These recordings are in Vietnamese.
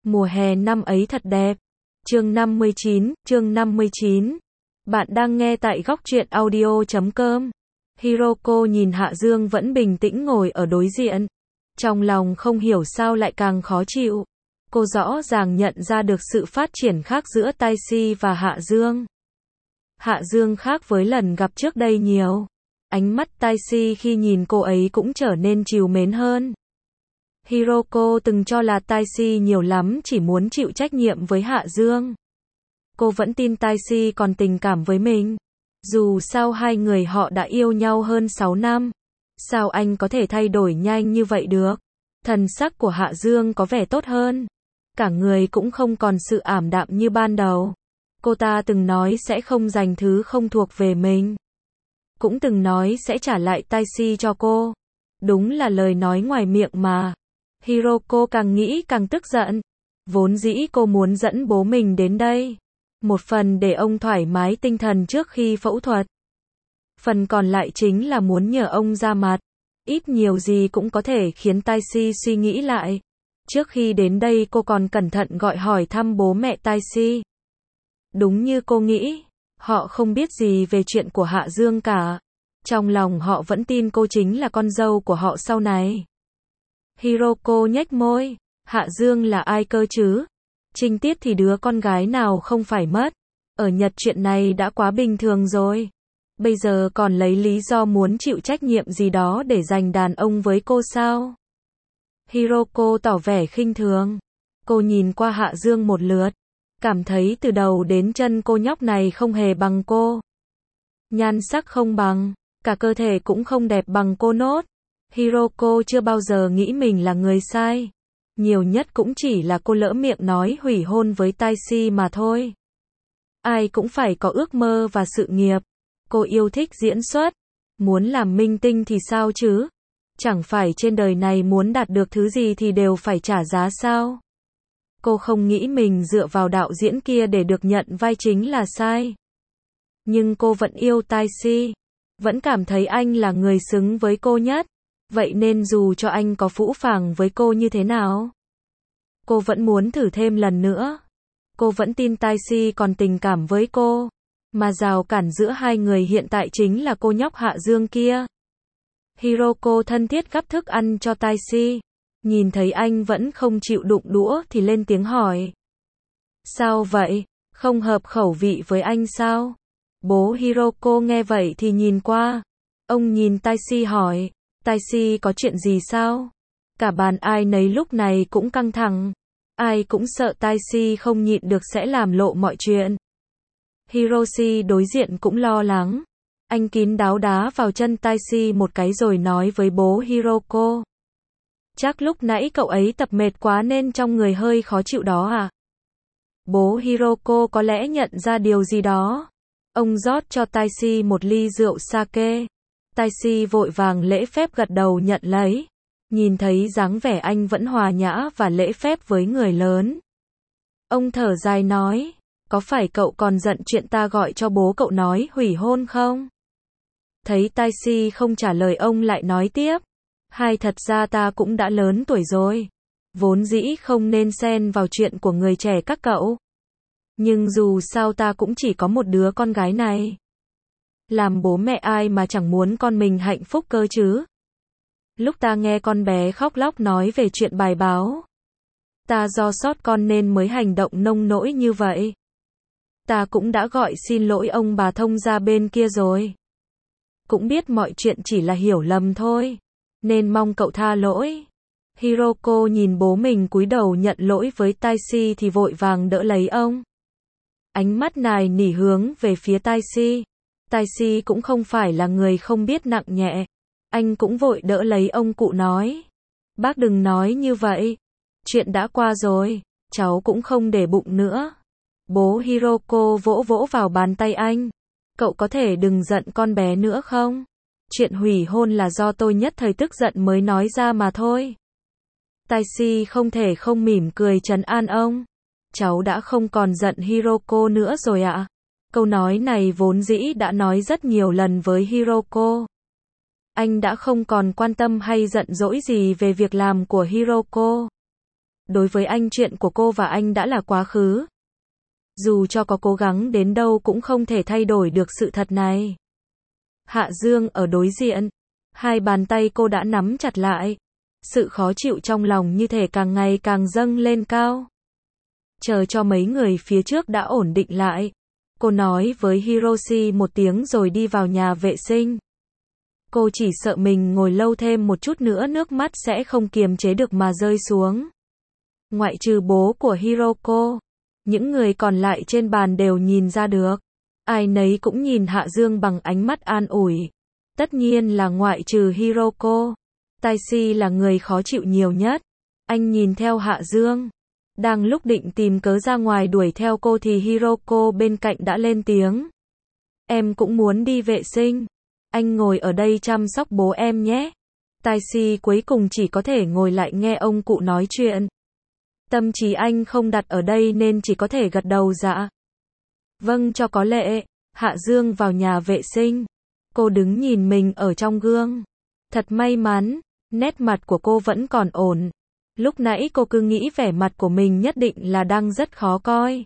Mùa hè năm ấy thật đẹp. Chương 59. Bạn đang nghe tại góc truyện audio.com. Hiroko nhìn Hạ Dương vẫn bình tĩnh ngồi ở đối diện. Trong lòng không hiểu sao lại càng khó chịu. Cô rõ ràng nhận ra được sự phát triển khác giữa Taixi và Hạ Dương. Hạ Dương khác với lần gặp trước đây nhiều. Ánh mắt Taixi khi nhìn cô ấy cũng trở nên trìu mến hơn. Hiroko từng cho là Taixi nhiều lắm chỉ muốn chịu trách nhiệm với Hạ Dương. Cô vẫn tin Taixi còn tình cảm với mình. Dù sao hai người họ đã yêu nhau hơn 6 năm. Sao anh có thể thay đổi nhanh như vậy được? Thần sắc của Hạ Dương có vẻ tốt hơn. Cả người cũng không còn sự ảm đạm như ban đầu. Cô ta từng nói sẽ không dành thứ không thuộc về mình. Cũng từng nói sẽ trả lại Taixi cho cô. Đúng là lời nói ngoài miệng mà. Hiroko càng nghĩ càng tức giận. Vốn dĩ cô muốn dẫn bố mình đến đây. Một phần để ông thoải mái tinh thần trước khi phẫu thuật. Phần còn lại chính là muốn nhờ ông ra mặt. Ít nhiều gì cũng có thể khiến Taixi suy nghĩ lại. Trước khi đến đây cô còn cẩn thận gọi hỏi thăm bố mẹ Taixi. Đúng như cô nghĩ, họ không biết gì về chuyện của Hạ Dương cả. Trong lòng họ vẫn tin cô chính là con dâu của họ sau này. Hiroko nhếch môi, Hạ Dương là ai cơ chứ? Trinh Tiết thì đứa con gái nào không phải mất. Ở Nhật chuyện này đã quá bình thường rồi. Bây giờ còn lấy lý do muốn chịu trách nhiệm gì đó để giành đàn ông với cô sao? Hiroko tỏ vẻ khinh thường. Cô nhìn qua Hạ Dương một lượt. Cảm thấy từ đầu đến chân cô nhóc này không hề bằng cô. Nhan sắc không bằng, cả cơ thể cũng không đẹp bằng cô nốt. Hiroko chưa bao giờ nghĩ mình là người sai. Nhiều nhất cũng chỉ là cô lỡ miệng nói hủy hôn với Taixi mà thôi. Ai cũng phải có ước mơ và sự nghiệp. Cô yêu thích diễn xuất. Muốn làm minh tinh thì sao chứ? Chẳng phải trên đời này muốn đạt được thứ gì thì đều phải trả giá sao? Cô không nghĩ mình dựa vào đạo diễn kia để được nhận vai chính là sai. Nhưng cô vẫn yêu Taixi. Vẫn cảm thấy anh là người xứng với cô nhất. Vậy nên dù cho anh có phũ phàng với cô như thế nào, cô vẫn muốn thử thêm lần nữa. Cô vẫn tin Taixi còn tình cảm với cô. Mà rào cản giữa hai người hiện tại chính là cô nhóc Hạ Dương kia. Hiroko thân thiết gắp thức ăn cho Taixi. Nhìn thấy anh vẫn không chịu đụng đũa thì lên tiếng hỏi. Sao vậy? Không hợp khẩu vị với anh sao? Bố Hiroko nghe vậy thì nhìn qua. Ông nhìn Taixi hỏi. Taixi có chuyện gì sao? Cả bàn ai nấy lúc này cũng căng thẳng. Ai cũng sợ Taixi không nhịn được sẽ làm lộ mọi chuyện. Hiroshi đối diện cũng lo lắng. Anh kín đáo đá vào chân Taixi một cái rồi nói với bố Hiroko. Chắc lúc nãy cậu ấy tập mệt quá nên trong người hơi khó chịu đó à? Bố Hiroko có lẽ nhận ra điều gì đó. Ông rót cho Taixi một ly rượu sake. Taixi vội vàng lễ phép gật đầu nhận lấy. Nhìn thấy dáng vẻ anh vẫn hòa nhã và lễ phép với người lớn. Ông thở dài nói, có phải cậu còn giận chuyện ta gọi cho bố cậu nói hủy hôn không? Thấy Taixi không trả lời ông lại nói tiếp. Thật ra ta cũng đã lớn tuổi rồi. Vốn dĩ không nên xen vào chuyện của người trẻ các cậu. Nhưng dù sao ta cũng chỉ có một đứa con gái này. Làm bố mẹ ai mà chẳng muốn con mình hạnh phúc cơ chứ? Lúc ta nghe con bé khóc lóc nói về chuyện bài báo. Ta do sót con nên mới hành động nông nỗi như vậy. Ta cũng đã gọi xin lỗi ông bà thông gia bên kia rồi. Cũng biết mọi chuyện chỉ là hiểu lầm thôi. Nên mong cậu tha lỗi. Hiroko nhìn bố mình cúi đầu nhận lỗi với Taixi thì vội vàng đỡ lấy ông. Ánh mắt nài nỉ hướng về phía Taixi. Taixi cũng không phải là người không biết nặng nhẹ. Anh cũng vội đỡ lấy ông cụ nói. Bác đừng nói như vậy. Chuyện đã qua rồi. Cháu cũng không để bụng nữa. Bố Hiroko vỗ vỗ vào bàn tay anh. Cậu có thể đừng giận con bé nữa không? Chuyện hủy hôn là do tôi nhất thời tức giận mới nói ra mà thôi. Taixi không thể không mỉm cười trấn an ông. Cháu đã không còn giận Hiroko nữa rồi ạ. Câu nói này vốn dĩ đã nói rất nhiều lần với Hiroko. Anh đã không còn quan tâm hay giận dỗi gì về việc làm của Hiroko. Đối với anh chuyện của cô và anh đã là quá khứ. Dù cho có cố gắng đến đâu cũng không thể thay đổi được sự thật này. Hạ Dương ở đối diện. Hai bàn tay cô đã nắm chặt lại. Sự khó chịu trong lòng như thể càng ngày càng dâng lên cao. Chờ cho mấy người phía trước đã ổn định lại. Cô nói với Hiroshi một tiếng rồi đi vào nhà vệ sinh. Cô chỉ sợ mình ngồi lâu thêm một chút nữa nước mắt sẽ không kiềm chế được mà rơi xuống. Ngoại trừ bố của Hiroko, những người còn lại trên bàn đều nhìn ra được. Ai nấy cũng nhìn Hạ Dương bằng ánh mắt an ủi. Tất nhiên là ngoại trừ Hiroko. Taishi là người khó chịu nhiều nhất. Anh nhìn theo Hạ Dương. Đang lúc định tìm cớ ra ngoài đuổi theo cô thì Hiroko bên cạnh đã lên tiếng. Em cũng muốn đi vệ sinh. Anh ngồi ở đây chăm sóc bố em nhé. Taishi cuối cùng chỉ có thể ngồi lại nghe ông cụ nói chuyện. Tâm trí anh không đặt ở đây nên chỉ có thể gật đầu dạ. Vâng cho có lệ. Hạ Dương vào nhà vệ sinh. Cô đứng nhìn mình ở trong gương. Thật may mắn, nét mặt của cô vẫn còn ổn. Lúc nãy cô cứ nghĩ vẻ mặt của mình nhất định là đang rất khó coi.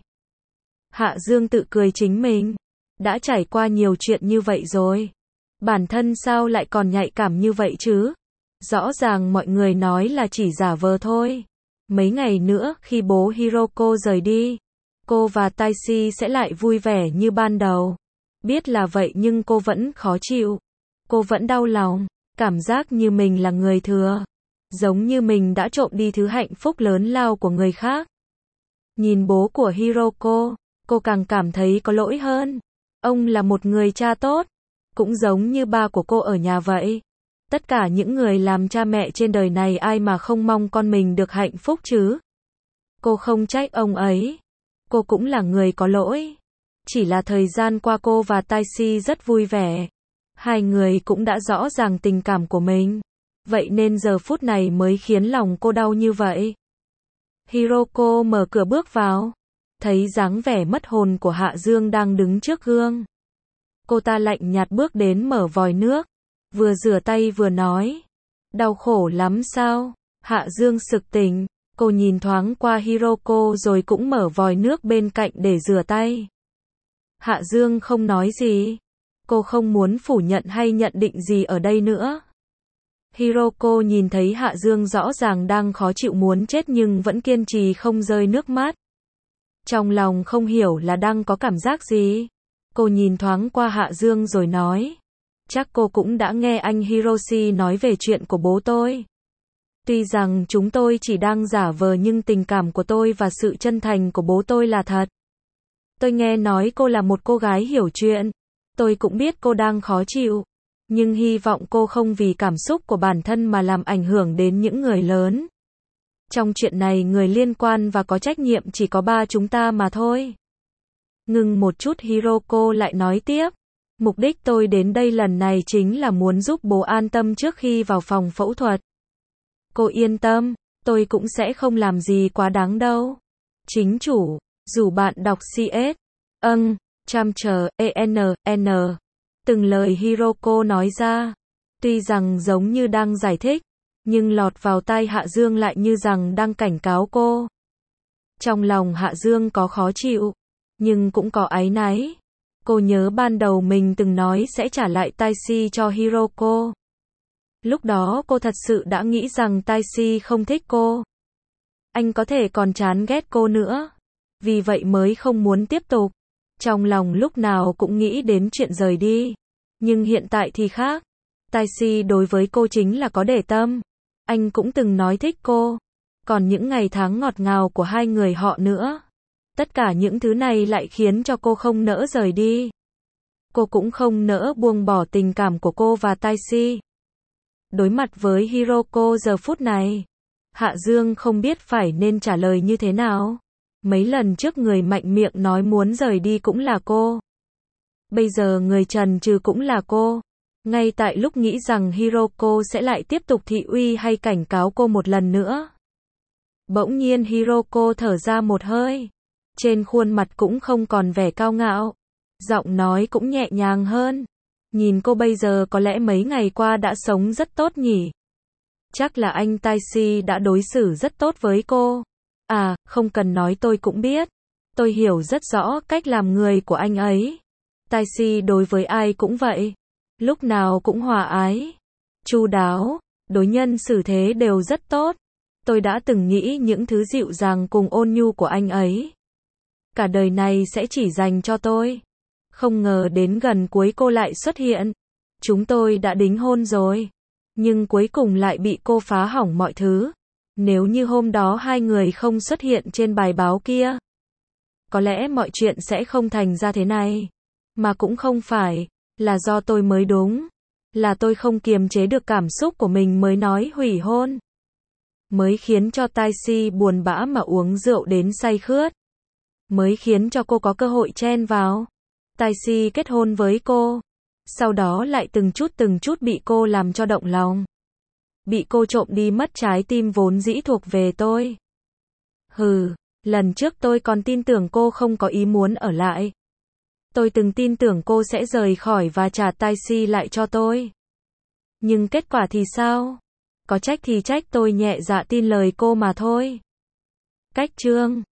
Hạ Dương tự cười chính mình. Đã trải qua nhiều chuyện như vậy rồi. Bản thân sao lại còn nhạy cảm như vậy chứ? Rõ ràng mọi người nói là chỉ giả vờ thôi. Mấy ngày nữa khi bố Hiroko rời đi, cô và Taishi sẽ lại vui vẻ như ban đầu. Biết là vậy nhưng cô vẫn khó chịu. Cô vẫn đau lòng, cảm giác như mình là người thừa. Giống như mình đã trộm đi thứ hạnh phúc lớn lao của người khác. Nhìn bố của Hiroko, cô càng cảm thấy có lỗi hơn. Ông là một người cha tốt, cũng giống như ba của cô ở nhà vậy. Tất cả những người làm cha mẹ trên đời này ai mà không mong con mình được hạnh phúc chứ. Cô không trách ông ấy. Cô cũng là người có lỗi. Chỉ là thời gian qua cô và Taishi rất vui vẻ. Hai người cũng đã rõ ràng tình cảm của mình. Vậy nên giờ phút này mới khiến lòng cô đau như vậy. Hiroko mở cửa bước vào. Thấy dáng vẻ mất hồn của Hạ Dương đang đứng trước gương. Cô ta lạnh nhạt bước đến mở vòi nước. Vừa rửa tay vừa nói. Đau khổ lắm sao? Hạ Dương sực tỉnh. Cô nhìn thoáng qua Hiroko rồi cũng mở vòi nước bên cạnh để rửa tay. Hạ Dương không nói gì. Cô không muốn phủ nhận hay nhận định gì ở đây nữa. Hiroko nhìn thấy Hạ Dương rõ ràng đang khó chịu muốn chết nhưng vẫn kiên trì không rơi nước mắt. Trong lòng không hiểu là đang có cảm giác gì. Cô nhìn thoáng qua Hạ Dương rồi nói. Chắc cô cũng đã nghe anh Hiroshi nói về chuyện của bố tôi. Tuy rằng chúng tôi chỉ đang giả vờ nhưng tình cảm của tôi và sự chân thành của bố tôi là thật. Tôi nghe nói cô là một cô gái hiểu chuyện. Tôi cũng biết cô đang khó chịu. Nhưng hy vọng cô không vì cảm xúc của bản thân mà làm ảnh hưởng đến những người lớn. Trong chuyện này người liên quan và có trách nhiệm chỉ có ba chúng ta mà thôi. Ngừng một chút Hiroko lại nói tiếp. Mục đích tôi đến đây lần này chính là muốn giúp bố an tâm trước khi vào phòng phẫu thuật. Cô yên tâm, tôi cũng sẽ không làm gì quá đáng đâu. Chính chủ, dù bạn đọc CS, chăm chờ, ENN. Từng lời Hiroko nói ra, tuy rằng giống như đang giải thích, nhưng lọt vào tai Hạ Dương lại như rằng đang cảnh cáo cô. Trong lòng Hạ Dương có khó chịu, nhưng cũng có áy náy. Cô nhớ ban đầu mình từng nói sẽ trả lại Taishi cho Hiroko. Lúc đó cô thật sự đã nghĩ rằng Taishi không thích cô. Anh có thể còn chán ghét cô nữa. Vì vậy mới không muốn tiếp tục. Trong lòng lúc nào cũng nghĩ đến chuyện rời đi. Nhưng hiện tại thì khác. Taishi đối với cô chính là có để tâm. Anh cũng từng nói thích cô. Còn những ngày tháng ngọt ngào của hai người họ nữa. Tất cả những thứ này lại khiến cho cô không nỡ rời đi. Cô cũng không nỡ buông bỏ tình cảm của cô và Taishi. Đối mặt với Hiroko giờ phút này, Hạ Dương không biết phải nên trả lời như thế nào. Mấy lần trước người mạnh miệng nói muốn rời đi cũng là cô. Bây giờ người chần chừ cũng là cô. Ngay tại lúc nghĩ rằng Hiroko sẽ lại tiếp tục thị uy hay cảnh cáo cô một lần nữa. Bỗng nhiên Hiroko thở ra một hơi. Trên khuôn mặt cũng không còn vẻ cao ngạo. Giọng nói cũng nhẹ nhàng hơn. Nhìn cô bây giờ có lẽ mấy ngày qua đã sống rất tốt nhỉ. Chắc là anh Taishi đã đối xử rất tốt với cô. À, không cần nói tôi cũng biết. Tôi hiểu rất rõ cách làm người của anh ấy. Taxi đối với ai cũng vậy. Lúc nào cũng hòa ái, chu đáo, đối nhân xử thế đều rất tốt. Tôi đã từng nghĩ những thứ dịu dàng cùng ôn nhu của anh ấy cả đời này sẽ chỉ dành cho tôi. Không ngờ đến gần cuối cô lại xuất hiện. Chúng tôi đã đính hôn rồi. Nhưng cuối cùng lại bị cô phá hỏng mọi thứ. Nếu như hôm đó hai người không xuất hiện trên bài báo kia, có lẽ mọi chuyện sẽ không thành ra thế này. Mà cũng không phải, là do tôi mới đúng. Là tôi không kiềm chế được cảm xúc của mình mới nói hủy hôn. Mới khiến cho Taxi buồn bã mà uống rượu đến say khướt. Mới khiến cho cô có cơ hội chen vào. Taxi kết hôn với cô. Sau đó lại từng chút bị cô làm cho động lòng. Bị cô trộm đi mất trái tim vốn dĩ thuộc về tôi. Hừ, lần trước tôi còn tin tưởng cô không có ý muốn ở lại. Tôi từng tin tưởng cô sẽ rời khỏi và trả Taxi lại cho tôi. Nhưng kết quả thì sao? Có trách thì trách tôi nhẹ dạ tin lời cô mà thôi. Cách chương